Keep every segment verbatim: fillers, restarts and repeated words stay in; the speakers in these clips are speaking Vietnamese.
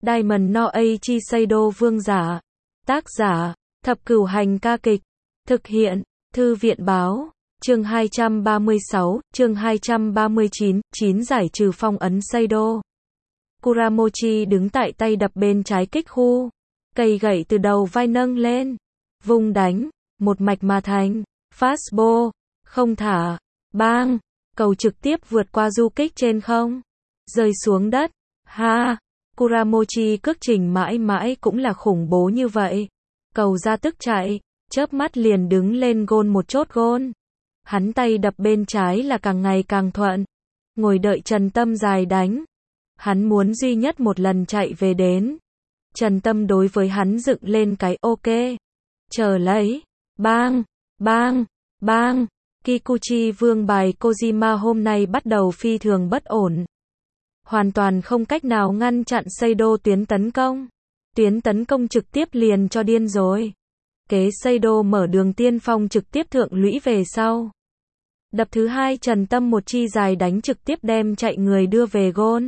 Diamond no Eiichi Seido vương giả. Tác giả, Thập Cửu Hành ca kịch. Thực hiện, Thư viện báo. Chương hai trăm ba mươi sáu, chương hai trăm ba mươi chín, chín giải trừ phong ấn Seido. Kuramochi đứng tại tay đập bên trái kích khu. Cây gậy từ đầu vai nâng lên. Vung đánh, một mạch mà thành. Fastball, không thả. Bang, cầu trực tiếp vượt qua du kích trên không. Rơi xuống đất. Ha, Kuramochi cước trình mãi mãi cũng là khủng bố như vậy. Cầu ra tức chạy, chớp mắt liền đứng lên gôn một chốt gôn. Hắn tay đập bên trái là càng ngày càng thuận. Ngồi đợi Trần Tâm dài đánh. Hắn muốn duy nhất một lần chạy về đến. Trần Tâm đối với hắn dựng lên cái ok. Chờ lấy. Bang, bang, bang. Kikuchi vương bài Kojima hôm nay bắt đầu phi thường bất ổn. Hoàn toàn không cách nào ngăn chặn Seido tuyến tấn công. Tuyến tấn công trực tiếp liền cho điên rồi. Kế Seido mở đường tiên phong trực tiếp thượng lũy về sau. Đập thứ hai Trần Tâm một chi dài đánh trực tiếp đem chạy người đưa về gôn.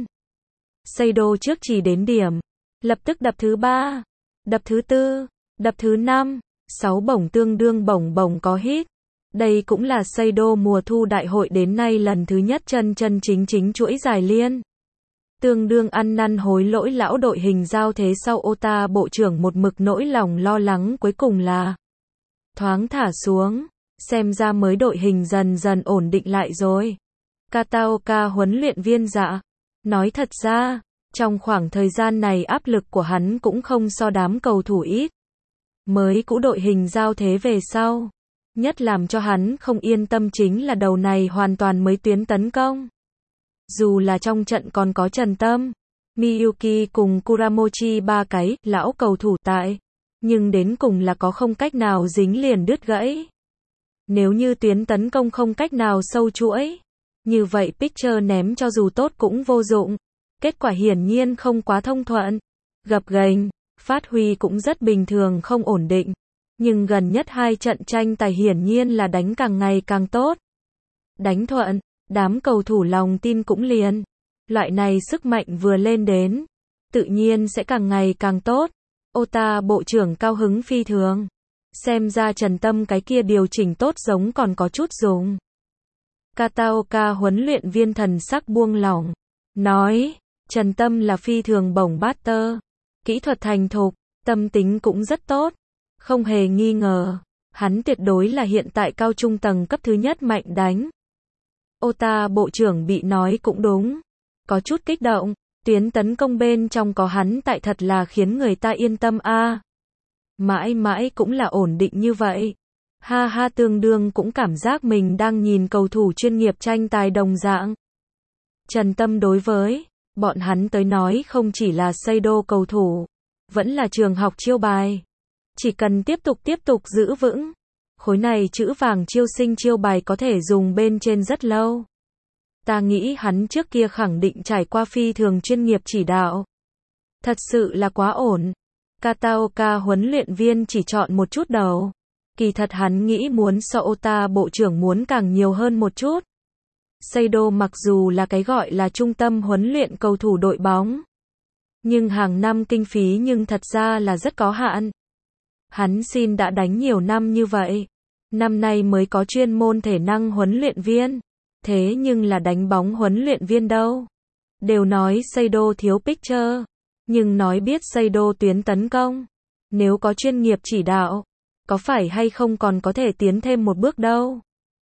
Seido trước chỉ đến điểm. Lập tức đập thứ ba. Đập thứ tư. Đập thứ năm. Sáu bổng tương đương bổng bổng có hit. Đây cũng là Seido mùa thu đại hội đến nay lần thứ nhất chân chân chính chính chuỗi dài liên. Tương đương ăn năn hối lỗi lão đội hình giao thế sau Ota bộ trưởng một mực nỗi lòng lo lắng cuối cùng là thoáng thả xuống, xem ra mới đội hình dần dần ổn định lại rồi. Kataoka huấn luyện viên dạ, nói thật ra, trong khoảng thời gian này áp lực của hắn cũng không so đám cầu thủ ít. Mới cũ đội hình giao thế về sau, nhất làm cho hắn không yên tâm chính là đầu này hoàn toàn mới tuyến tấn công. Dù là trong trận còn có Trần Tâm, Miyuki cùng Kuramochi ba cái lão cầu thủ tại, nhưng đến cùng là có không cách nào dính liền đứt gãy. Nếu như tuyến tấn công không cách nào sâu chuỗi, như vậy Picture ném cho dù tốt cũng vô dụng. Kết quả hiển nhiên không quá thông thuận, gập ghềnh, phát huy cũng rất bình thường không ổn định. Nhưng gần nhất hai trận tranh tài hiển nhiên là đánh càng ngày càng tốt. Đánh thuận, đám cầu thủ lòng tin cũng liền. Loại này sức mạnh vừa lên đến, tự nhiên sẽ càng ngày càng tốt. Ota bộ trưởng cao hứng phi thường. Xem ra Trần Tâm cái kia điều chỉnh tốt giống còn có chút dùng. Kataoka huấn luyện viên thần sắc buông lỏng. Nói, Trần Tâm là phi thường bổng batter. Kỹ thuật thành thục, tâm tính cũng rất tốt. Không hề nghi ngờ, hắn tuyệt đối là hiện tại cao trung tầng cấp thứ nhất mạnh đánh. Ota bộ trưởng bị nói cũng đúng. Có chút kích động, tuyến tấn công bên trong có hắn tại thật là khiến người ta yên tâm a. À, mãi mãi cũng là ổn định như vậy. Ha ha tương đương cũng cảm giác mình đang nhìn cầu thủ chuyên nghiệp tranh tài đồng dạng. Trần Tâm đối với bọn hắn tới nói không chỉ là Seido cầu thủ, vẫn là trường học chiêu bài. Chỉ cần tiếp tục tiếp tục giữ vững, khối này chữ vàng chiêu sinh chiêu bài có thể dùng bên trên rất lâu. Ta nghĩ hắn trước kia khẳng định trải qua phi thường chuyên nghiệp chỉ đạo. Thật sự là quá ổn. Kataoka huấn luyện viên chỉ chọn một chút đầu. Kỳ thật hắn nghĩ muốn so Ota bộ trưởng muốn càng nhiều hơn một chút. Seido mặc dù là cái gọi là trung tâm huấn luyện cầu thủ đội bóng, nhưng hàng năm kinh phí nhưng thật ra là rất có hạn. Hắn xin đã đánh nhiều năm như vậy. Năm nay mới có chuyên môn thể năng huấn luyện viên. Thế nhưng là đánh bóng huấn luyện viên đâu. Đều nói Seido thiếu Picture. Nhưng nói biết Seido tuyến tấn công. Nếu có chuyên nghiệp chỉ đạo, có phải hay không còn có thể tiến thêm một bước đâu.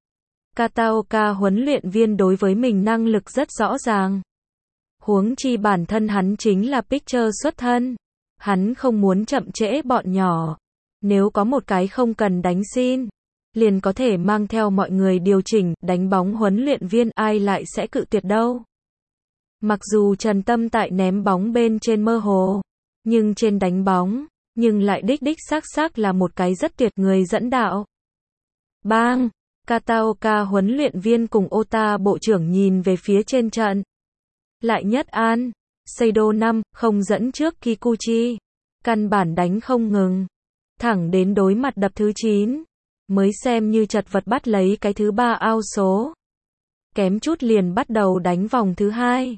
Kataoka huấn luyện viên đối với mình năng lực rất rõ ràng. Huống chi bản thân hắn chính là Picture xuất thân. Hắn không muốn chậm trễ bọn nhỏ. Nếu có một cái không cần đánh xin, liền có thể mang theo mọi người điều chỉnh, đánh bóng huấn luyện viên ai lại sẽ cự tuyệt đâu. Mặc dù Trần Tâm tại ném bóng bên trên mơ hồ, nhưng trên đánh bóng, nhưng lại đích đích xác xác là một cái rất tuyệt người dẫn đạo. Bang! Kataoka huấn luyện viên cùng Ota bộ trưởng nhìn về phía trên trận. Lại nhất an, Seido năm, không dẫn trước Kikuchi. Căn bản đánh không ngừng. Thẳng đến đối mặt đập thứ chín. Mới xem như chật vật bắt lấy cái thứ ba ao số. Kém chút liền bắt đầu đánh vòng thứ hai.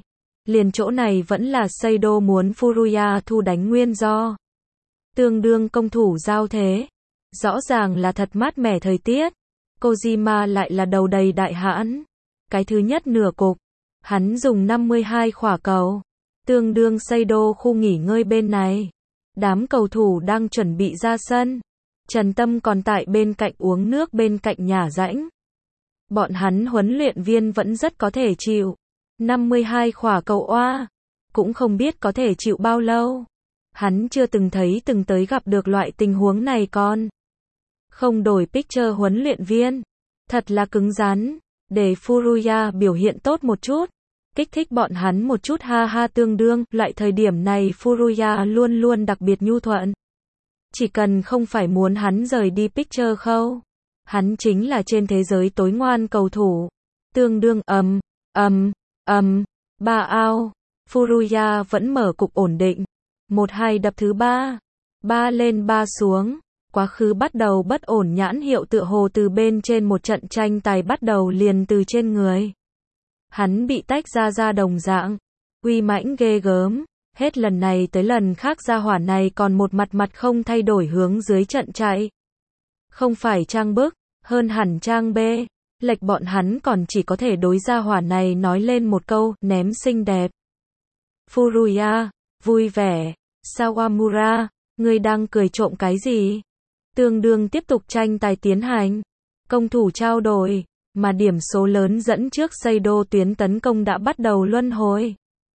Liền chỗ này vẫn là Seido muốn Furuya thu đánh nguyên do. Tương đương công thủ giao thế. Rõ ràng là thật mát mẻ thời tiết. Kojima lại là đầu đầy đại hãn. Cái thứ nhất nửa cục. Hắn dùng năm mươi hai khỏa cầu. Tương đương Seido khu nghỉ ngơi bên này. Đám cầu thủ đang chuẩn bị ra sân. Trần Tâm còn tại bên cạnh uống nước bên cạnh nhà rãnh. Bọn hắn huấn luyện viên vẫn rất có thể chịu. năm mươi hai khỏa cầu oa. Cũng không biết có thể chịu bao lâu. Hắn chưa từng thấy từng tới gặp được loại tình huống này con. Không đổi picture huấn luyện viên. Thật là cứng rắn. Để Furuya biểu hiện tốt một chút. Kích thích bọn hắn một chút ha ha tương đương. Loại thời điểm này Furuya luôn luôn đặc biệt nhu thuận. Chỉ cần không phải muốn hắn rời đi picture khâu. Hắn chính là trên thế giới tối ngoan cầu thủ. Tương đương ầm, ầm, ầm, ba ao. Furuya vẫn mở cục ổn định. Một hai đập thứ ba. Ba lên ba xuống. Quá khứ bắt đầu bất ổn nhãn hiệu tựa hồ từ bên trên một trận tranh tài bắt đầu liền từ trên người. Hắn bị tách ra ra đồng dạng. Uy mãnh ghê gớm. Hết lần này tới lần khác gia hỏa này còn một mặt mặt không thay đổi hướng dưới trận chạy. Không phải trang bức, hơn hẳn trang B. Lệch bọn hắn còn chỉ có thể đối gia hỏa này nói lên một câu, ném xinh đẹp. Furuya, vui vẻ. Sawamura, ngươi đang cười trộm cái gì? Tương đương tiếp tục tranh tài tiến hành. Công thủ trao đổi, mà điểm số lớn dẫn trước Seido tuyến tấn công đã bắt đầu luân hồi.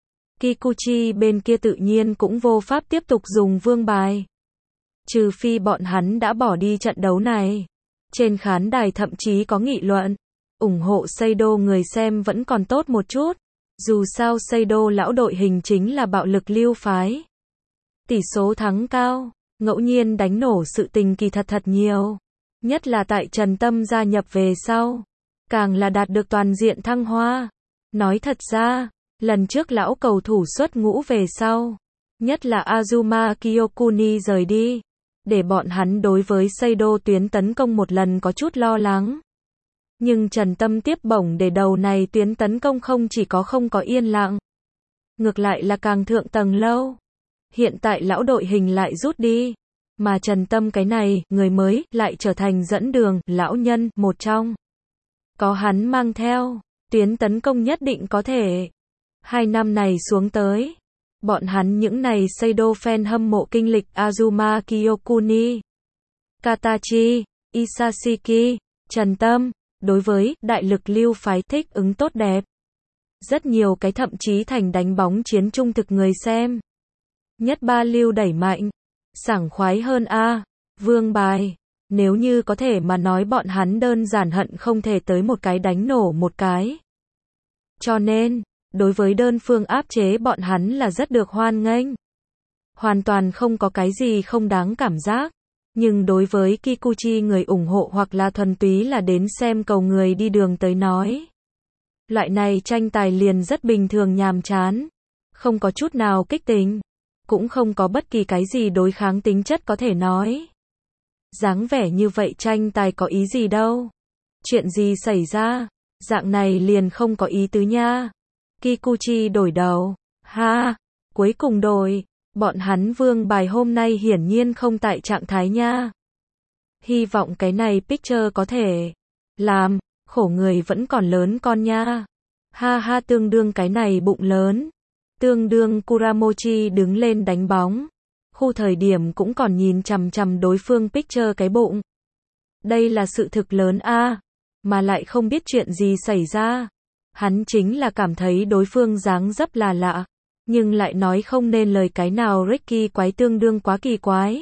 Kikuchi bên kia tự nhiên cũng vô pháp tiếp tục dùng vương bài. Trừ phi bọn hắn đã bỏ đi trận đấu này. Trên khán đài thậm chí có nghị luận. ủng hộ Seido người xem vẫn còn tốt một chút. Dù sao Seido lão đội hình chính là bạo lực lưu phái. Tỷ số thắng cao, ngẫu nhiên đánh nổ sự tình kỳ thật thật nhiều. Nhất là tại Trần Tâm gia nhập về sau. Càng là đạt được toàn diện thăng hoa. Nói thật ra, lần trước lão cầu thủ xuất ngũ về sau. Nhất là Azuma Kyokuni rời đi. Để bọn hắn đối với Seido tuyến tấn công một lần có chút lo lắng. Nhưng Trần Tâm tiếp bổng để đầu này tuyến tấn công không chỉ có không có yên lặng. Ngược lại là càng thượng tầng lâu. Hiện tại lão đội hình lại rút đi. Mà Trần Tâm cái này, người mới, lại trở thành dẫn đường, lão nhân, một trong. Có hắn mang theo, tuyến tấn công nhất định có thể. Hai năm này xuống tới. Bọn hắn những này Seido fan hâm mộ kinh lịch Azuma Kyokuni, Katachi, Isashiki, Trần Tâm. Đối với đại lực lưu phái thích ứng tốt đẹp. Rất nhiều cái thậm chí thành đánh bóng chiến trung thực người xem. Nhất ba lưu đẩy mạnh. Sảng khoái hơn a. Vương bài. Nếu như có thể mà nói bọn hắn đơn giản hận không thể tới một cái đánh nổ một cái. Cho nên, đối với đơn phương áp chế bọn hắn là rất được hoan nghênh. Hoàn toàn không có cái gì không đáng cảm giác. Nhưng đối với Kikuchi người ủng hộ hoặc là thuần túy là đến xem cầu người đi đường tới nói. Loại này tranh tài liền rất bình thường nhàm chán. Không có chút nào kích tình. Cũng không có bất kỳ cái gì đối kháng tính chất có thể nói. Dáng vẻ như vậy tranh tài có ý gì đâu. Chuyện gì xảy ra? Dạng này liền không có ý tứ nha. Kikuchi đổi đầu. Ha, cuối cùng đổi. Bọn hắn vương bài hôm nay hiển nhiên không tại trạng thái nha. Hy vọng cái này picture có thể làm, khổ người vẫn còn lớn con nha. Ha ha tương đương cái này bụng lớn. Tương đương Kuramochi đứng lên đánh bóng. Khu thời điểm cũng còn nhìn chằm chằm đối phương picture cái bụng. Đây là sự thực lớn a, mà lại không biết chuyện gì xảy ra. Hắn chính là cảm thấy đối phương dáng dấp là lạ. Nhưng lại nói không nên lời cái nào Ricky quái tương đương quá kỳ quái.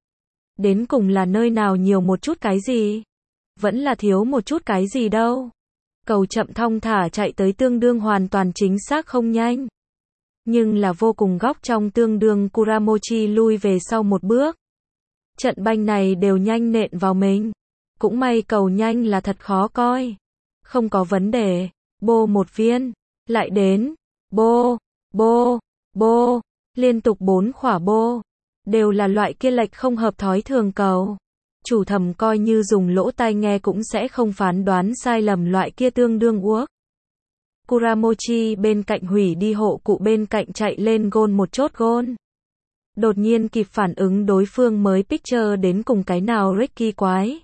Đến cùng là nơi nào nhiều một chút cái gì? Vẫn là thiếu một chút cái gì đâu. Cầu chậm thong thả chạy tới tương đương hoàn toàn chính xác không nhanh. Nhưng là vô cùng góc trong tương đương Kuramochi lui về sau một bước. Trận banh này đều nhanh nện vào mình. Cũng may cầu nhanh là thật khó coi. Không có vấn đề. Bô một viên. Lại đến. Bô. Bô, bô, liên tục bốn khỏa bô, đều là loại kia lệch không hợp thói thường cầu. Chủ thầm coi như dùng lỗ tai nghe cũng sẽ không phán đoán sai lầm loại kia tương đương uốc. Kuramochi bên cạnh hủy đi hộ cụ bên cạnh chạy lên gôn một chốt gôn. Đột nhiên kịp phản ứng đối phương mới picture đến cùng cái nào Ricky quái.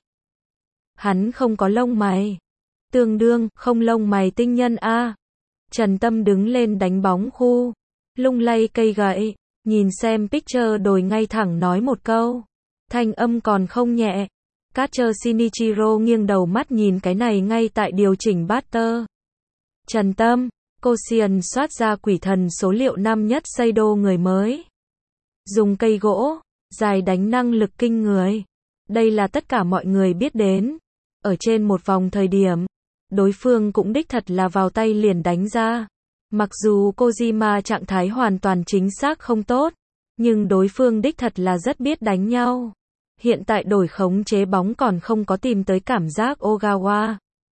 Hắn không có lông mày. Tương đương, không lông mày tinh nhân a. Trần Tâm đứng lên đánh bóng khu. Lung lay cây gậy. Nhìn xem picture đồi ngay thẳng nói một câu. Thanh âm còn không nhẹ. Catcher Shinichiro nghiêng đầu mắt nhìn cái này ngay tại điều chỉnh batter. Trần Tâm, Koshien soát ra quỷ thần số liệu năm nhất Seido người mới. Dùng cây gỗ, dài đánh năng lực kinh người. Đây là tất cả mọi người biết đến. Ở trên một vòng thời điểm, đối phương cũng đích thật là vào tay liền đánh ra. Mặc dù Kojima trạng thái hoàn toàn chính xác không tốt, nhưng đối phương đích thật là rất biết đánh nhau. Hiện tại đổi khống chế bóng còn không có tìm tới cảm giác Ogawa.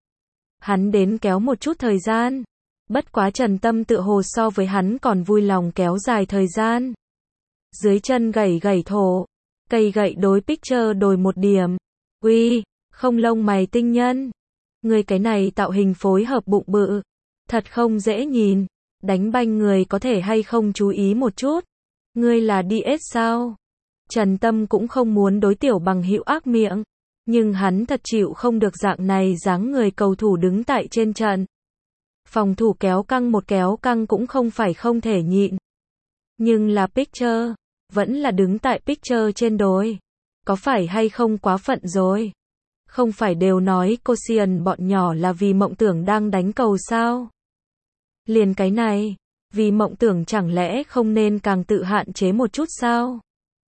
Hắn đến kéo một chút thời gian. Bất quá Trần Tâm tựa hồ so với hắn còn vui lòng kéo dài thời gian. Dưới chân gảy gảy thổ. Cây gậy đối picture đồi một điểm. Uy, không lông mày tinh nhân. Người cái này tạo hình phối hợp bụng bự. Thật không dễ nhìn. Đánh banh người có thể hay không chú ý một chút. Ngươi là đê ét sao? Trần Tâm cũng không muốn đối tiểu bằng hữu ác miệng. Nhưng hắn thật chịu không được dạng này dáng người cầu thủ đứng tại trên trận. Phòng thủ kéo căng một kéo căng cũng không phải không thể nhịn. Nhưng là picture, vẫn là đứng tại picture trên đồi. Có phải hay không quá phận rồi? Không phải đều nói Koshien bọn nhỏ là vì mộng tưởng đang đánh cầu sao? Liền cái này, vì mộng tưởng chẳng lẽ không nên càng tự hạn chế một chút sao?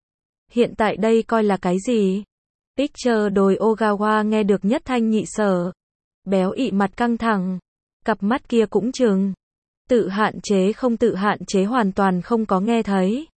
Hiện tại đây coi là cái gì? Picture đồi Ogawa nghe được nhất thanh nhị sở. Béo ị mặt căng thẳng. Cặp mắt kia cũng trừng. Tự hạn chế không tự hạn chế hoàn toàn không có nghe thấy.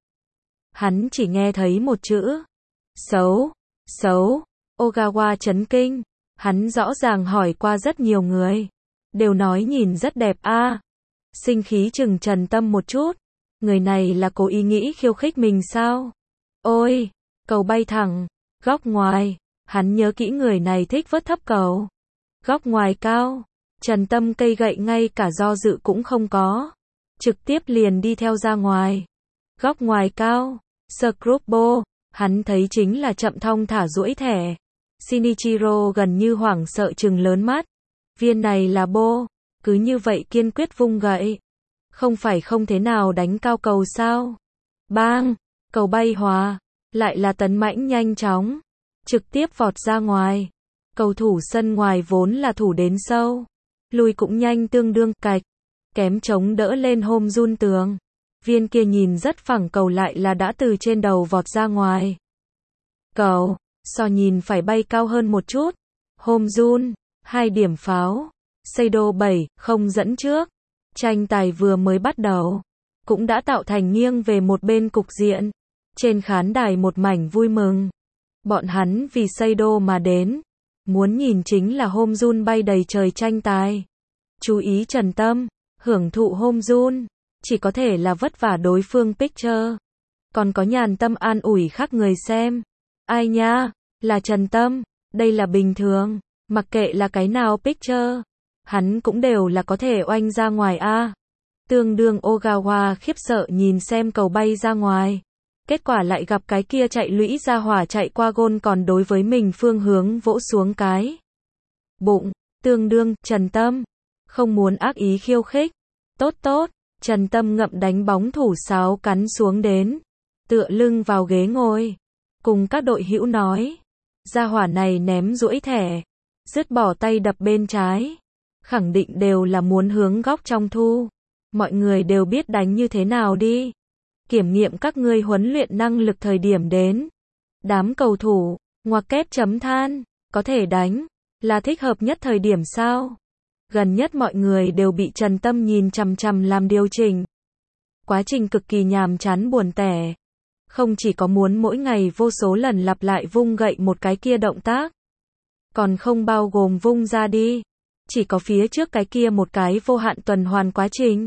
Hắn chỉ nghe thấy một chữ. Xấu, xấu. Ogawa chấn kinh. Hắn rõ ràng hỏi qua rất nhiều người. Đều nói nhìn rất đẹp a. À. Sinh khí chừng Trần Tâm một chút. Người này là cố ý nghĩ khiêu khích mình sao? Ôi, cầu bay thẳng. Góc ngoài. Hắn nhớ kỹ người này thích vớt thấp cầu. Góc ngoài cao. Trần Tâm cây gậy ngay cả do dự cũng không có. Trực tiếp liền đi theo ra ngoài. Góc ngoài cao. Scrubbo. Hắn thấy chính là chậm thong thả duỗi thẻ. Shinichiro gần như hoảng sợ trừng lớn mắt. Viên này là bô. Cứ như vậy kiên quyết vung gậy. Không phải không thế nào đánh cao cầu sao. Bang. Cầu bay hòa. Lại là tấn mãnh nhanh chóng. Trực tiếp vọt ra ngoài. Cầu thủ sân ngoài vốn là thủ đến sâu. Lùi cũng nhanh tương đương cạch. Kém chống đỡ lên hôm run tường. Viên kia nhìn rất phẳng cầu lại là đã từ trên đầu vọt ra ngoài. Cầu. So nhìn phải bay cao hơn một chút. Hôm run. Hai điểm pháo. Seido bảy không dẫn trước. Tranh tài vừa mới bắt đầu. Cũng đã tạo thành nghiêng về một bên cục diện. Trên khán đài một mảnh vui mừng. Bọn hắn vì Seido mà đến. Muốn nhìn chính là hôm run bay đầy trời tranh tài. Chú ý Trần Tâm. Hưởng thụ hôm run. Chỉ có thể là vất vả đối phương picture. Còn có nhàn tâm an ủi khác người xem. Ai nha, là Trần Tâm. Đây là bình thường. Mặc kệ là cái nào picture. Hắn cũng đều là có thể oanh ra ngoài a. Tương đương Ogawa khiếp sợ nhìn xem cầu bay ra ngoài. Kết quả lại gặp cái kia chạy lũy ra hỏa chạy qua gôn còn đối với mình phương hướng vỗ xuống cái. Bụng, tương đương, Trần Tâm. Không muốn ác ý khiêu khích. Tốt tốt, Trần Tâm ngậm đánh bóng thủ sáo cắn xuống đến. Tựa lưng vào ghế ngồi. Cùng các đội hữu nói. Ra hỏa này ném duỗi thẻ. Dứt bỏ tay đập bên trái. Khẳng định đều là muốn hướng góc trong thu. Mọi người đều biết đánh như thế nào đi. Kiểm nghiệm các ngươi huấn luyện năng lực thời điểm đến. Đám cầu thủ, ngoặc kép chấm than, có thể đánh, là thích hợp nhất thời điểm sao? Gần nhất mọi người đều bị Trần Tâm nhìn chằm chằm làm điều chỉnh. Quá trình cực kỳ nhàm chán buồn tẻ. Không chỉ có muốn mỗi ngày vô số lần lặp lại vung gậy một cái kia động tác. Còn không bao gồm vung ra đi. Chỉ có phía trước cái kia một cái vô hạn tuần hoàn quá trình.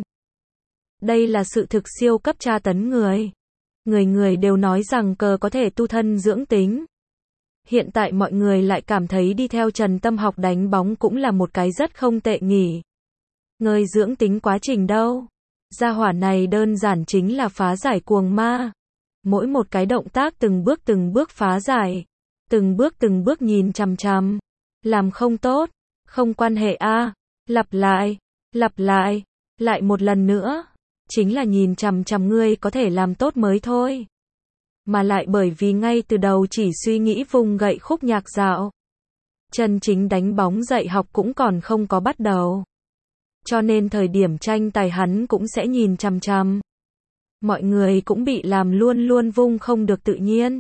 Đây là sự thực siêu cấp tra tấn người. Người người đều nói rằng cờ có thể tu thân dưỡng tính. Hiện tại mọi người lại cảm thấy đi theo Trần Tâm học đánh bóng cũng là một cái rất không tệ nhỉ. Ngươi dưỡng tính quá trình đâu. Gia hỏa này đơn giản chính là phá giải cuồng ma. Mỗi một cái động tác từng bước từng bước phá giải. Từng bước từng bước nhìn chằm chằm. Làm không tốt. Không quan hệ a. Lặp lại. Lặp lại. Lại một lần nữa. Chính là nhìn chằm chằm ngươi có thể làm tốt mới thôi. Mà lại bởi vì ngay từ đầu chỉ suy nghĩ vùng gậy khúc nhạc dạo. Chân chính đánh bóng dạy học cũng còn không có bắt đầu. Cho nên thời điểm tranh tài hắn cũng sẽ nhìn chằm chằm. Mọi người cũng bị làm luôn luôn vung không được tự nhiên.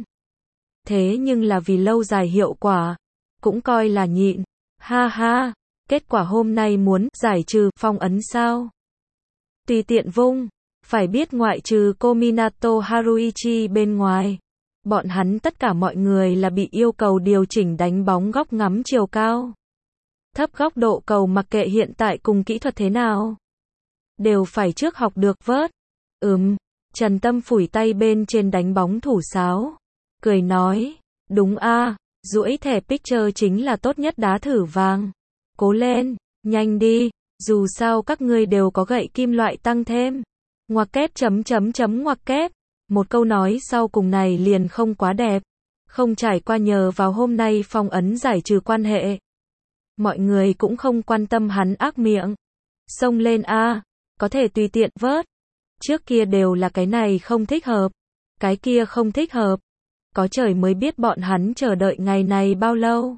Thế nhưng là vì lâu dài hiệu quả, cũng coi là nhịn. Ha ha, kết quả hôm nay muốn giải trừ phong ấn sao? Tùy tiện vung, phải biết ngoại trừ Kominato Haruichi bên ngoài, bọn hắn tất cả mọi người là bị yêu cầu điều chỉnh đánh bóng góc ngắm chiều cao. Thấp góc độ cầu mặc kệ hiện tại cùng kỹ thuật thế nào, đều phải trước học được vớt. Ừm, Trần Tâm phủi tay bên trên đánh bóng thủ sáo, cười nói, đúng a, duỗi thẻ picture chính là tốt nhất đá thử vàng. Cố lên, nhanh đi, dù sao các ngươi đều có gậy kim loại tăng thêm. Ngoặc kép chấm chấm chấm ngoặc kép. Một câu nói sau cùng này liền không quá đẹp. Không trải qua nhờ vào hôm nay phong ấn giải trừ quan hệ. Mọi người cũng không quan tâm hắn ác miệng. Xông lên a, có thể tùy tiện vớt. Trước kia đều là cái này không thích hợp, cái kia không thích hợp. Có trời mới biết bọn hắn chờ đợi ngày này bao lâu.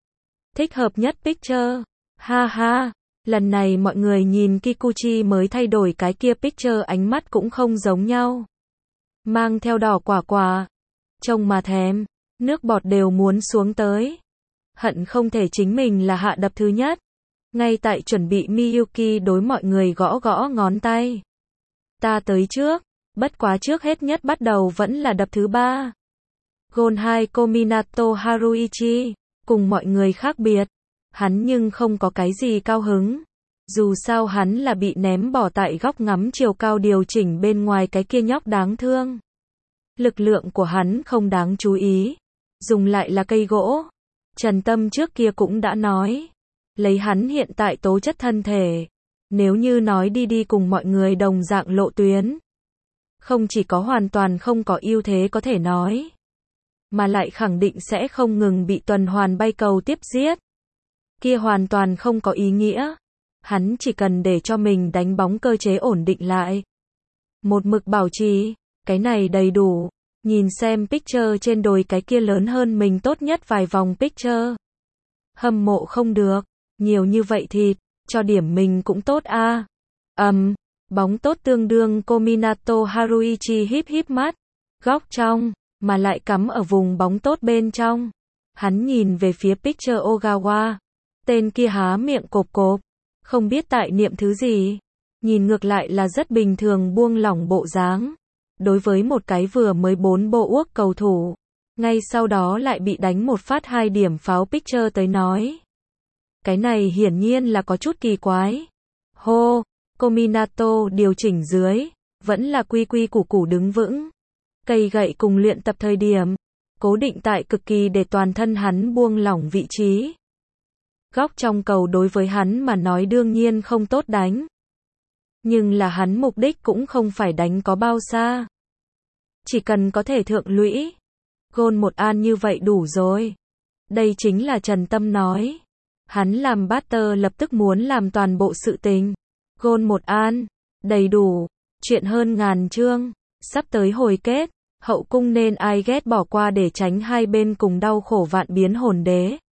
Thích hợp nhất picture. Ha ha, lần này mọi người nhìn Kikuchi mới thay đổi cái kia picture ánh mắt cũng không giống nhau. Mang theo đỏ quả quả. Trông mà thèm, nước bọt đều muốn xuống tới. Hận không thể chính mình là hạ đập thứ nhất. Ngay tại chuẩn bị Miyuki đối mọi người gõ gõ ngón tay. Ta tới trước, bất quá trước hết nhất bắt đầu vẫn là đập thứ ba. Gôn hai Kominato Haruichi, cùng mọi người khác biệt, hắn nhưng không có cái gì cao hứng. Dù sao hắn là bị ném bỏ tại góc ngắm chiều cao điều chỉnh bên ngoài cái kia nhóc đáng thương. Lực lượng của hắn không đáng chú ý, dùng lại là cây gỗ. Trần Tâm trước kia cũng đã nói, lấy hắn hiện tại tố chất thân thể, nếu như nói đi đi cùng mọi người đồng dạng lộ tuyến, không chỉ có hoàn toàn không có ưu thế có thể nói, mà lại khẳng định sẽ không ngừng bị tuần hoàn bay cầu tiếp giết. Kia hoàn toàn không có ý nghĩa. Hắn chỉ cần để cho mình đánh bóng cơ chế ổn định lại. Một mực bảo trì, cái này đầy đủ. Nhìn xem picture trên đồi cái kia lớn hơn mình tốt nhất vài vòng picture. Hâm mộ không được, nhiều như vậy thịt, cho điểm mình cũng tốt a. Ầm, um, bóng tốt tương đương Kominato Haruichi híp híp mắt, góc trong, mà lại cắm ở vùng bóng tốt bên trong. Hắn nhìn về phía picture Ogawa, tên kia há miệng cộp cộp, không biết tại niệm thứ gì, nhìn ngược lại là rất bình thường buông lỏng bộ dáng. Đối với một cái vừa mới bốn bộ uốc cầu thủ, ngay sau đó lại bị đánh một phát hai điểm pháo picture tới nói. Cái này hiển nhiên là có chút kỳ quái. Hô, Kominato điều chỉnh dưới, vẫn là quy quy củ củ đứng vững. Cây gậy cùng luyện tập thời điểm, cố định tại cực kỳ để toàn thân hắn buông lỏng vị trí. Góc trong cầu đối với hắn mà nói đương nhiên không tốt đánh. Nhưng là hắn mục đích cũng không phải đánh có bao xa. Chỉ cần có thể thượng lũy. Gôn một an như vậy đủ rồi. Đây chính là Trần Tâm nói. Hắn làm batter lập tức muốn làm toàn bộ sự tình. Gôn một an, đầy đủ, chuyện hơn ngàn chương, sắp tới hồi kết, hậu cung nên ai ghét bỏ qua để tránh hai bên cùng đau khổ vạn biến hồn đế.